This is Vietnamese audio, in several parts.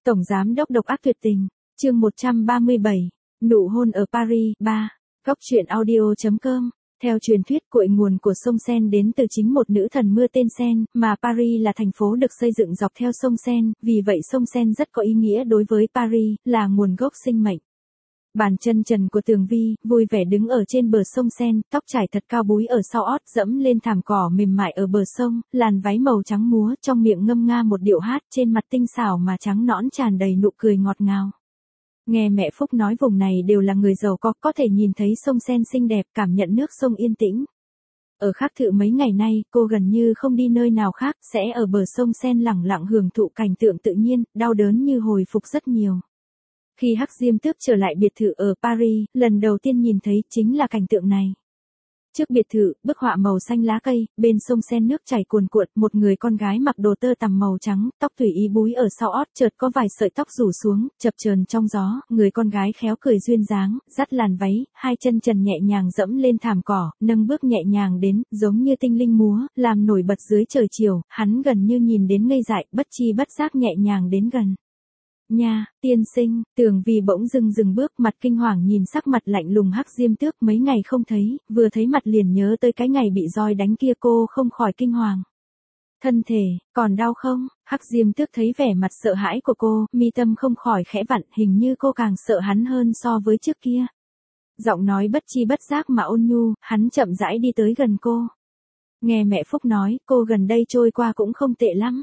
Tổng giám đốc độc ác tuyệt tình, chương 137, nụ hôn ở Paris, 3, góc truyện audio.com. Theo truyền thuyết, cội nguồn của sông Seine đến từ chính một nữ thần mưa tên Seine, mà Paris là thành phố được xây dựng dọc theo sông Seine, vì vậy sông Seine rất có ý nghĩa đối với Paris, là nguồn gốc sinh mệnh. Bàn chân trần của Tường Vi, vui vẻ đứng ở trên bờ sông Seine, tóc trải thật cao búi ở sau ót, dẫm lên thảm cỏ mềm mại ở bờ sông, làn váy màu trắng múa, trong miệng ngâm nga một điệu hát, trên mặt tinh xảo mà trắng nõn tràn đầy nụ cười ngọt ngào. Nghe mẹ Phúc nói vùng này đều là người giàu có thể nhìn thấy sông Seine xinh đẹp, cảm nhận nước sông yên tĩnh. Ở Khác Thự mấy ngày nay, cô gần như không đi nơi nào khác, sẽ ở bờ sông Seine lẳng lặng hưởng thụ cảnh tượng tự nhiên, đau đớn như hồi phục rất nhiều. Khi Hắc Diêm Tước trở lại biệt thự ở Paris, lần đầu tiên nhìn thấy chính là cảnh tượng này. Trước biệt thự, bức họa màu xanh lá cây, bên sông Seine nước chảy cuồn cuộn, một người con gái mặc đồ tơ tằm màu trắng, tóc tùy ý búi ở sau ót, chợt có vài sợi tóc rủ xuống, chập chờn trong gió, người con gái khéo cười duyên dáng, dắt làn váy, hai chân trần nhẹ nhàng dẫm lên thảm cỏ, nâng bước nhẹ nhàng đến, giống như tinh linh múa, làm nổi bật dưới trời chiều, hắn gần như nhìn đến ngây dại, bất chi bất giác nhẹ nhàng đến gần. Nha, tiên sinh, Tường Vi bỗng dừng bước, mặt kinh hoàng nhìn sắc mặt lạnh lùng Hắc Diêm Tước, mấy ngày không thấy, vừa thấy mặt liền nhớ tới cái ngày bị roi đánh kia, cô không khỏi kinh hoàng. Thân thể, còn đau không? Hắc Diêm Tước thấy vẻ mặt sợ hãi của cô, mi tâm không khỏi khẽ vặn, hình như cô càng sợ hắn hơn so với trước kia. Giọng nói bất chi bất giác mà ôn nhu, hắn chậm rãi đi tới gần cô. Nghe mẹ Phúc nói, cô gần đây trôi qua cũng không tệ lắm.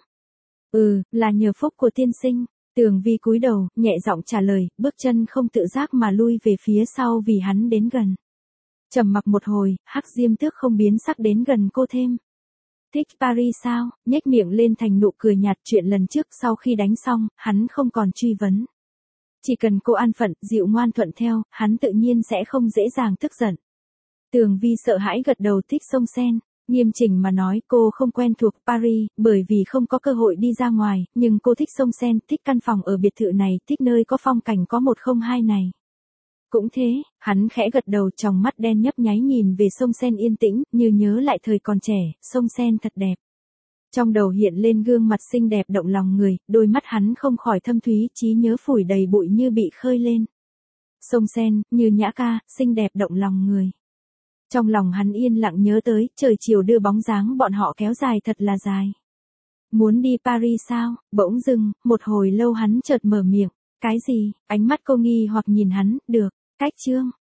Là nhờ phúc của tiên sinh. Tường Vi cúi đầu, nhẹ giọng trả lời, bước chân không tự giác mà lui về phía sau vì hắn đến gần. Trầm mặc một hồi, Hắc Diêm Tước không biến sắc đến gần cô thêm. Thích Paris sao? Nhếch miệng lên thành nụ cười nhạt, chuyện lần trước sau khi đánh xong, hắn không còn truy vấn. Chỉ cần cô an phận, dịu ngoan thuận theo, hắn tự nhiên sẽ không dễ dàng tức giận. Tường Vi sợ hãi gật đầu, thích sông Seine. Nghiêm chỉnh mà nói, cô không quen thuộc Paris, bởi vì không có cơ hội đi ra ngoài, nhưng cô thích sông Seine, thích căn phòng ở biệt thự này, thích nơi có phong cảnh có 102 này. Cũng thế, hắn khẽ gật đầu, tròng mắt đen nhấp nháy nhìn về sông Seine yên tĩnh, như nhớ lại thời còn trẻ, sông Seine thật đẹp. Trong đầu hiện lên gương mặt xinh đẹp động lòng người, đôi mắt hắn không khỏi thâm thúy, trí nhớ phủi đầy bụi như bị khơi lên. Sông Seine, như nhã ca, xinh đẹp động lòng người. Trong lòng hắn yên lặng nhớ tới, trời chiều đưa bóng dáng bọn họ kéo dài thật là dài. Muốn đi Paris sao? Bỗng dưng, một hồi lâu hắn chợt mở miệng. Cái gì? Ánh mắt cô nghi hoặc nhìn hắn, được, cách chương.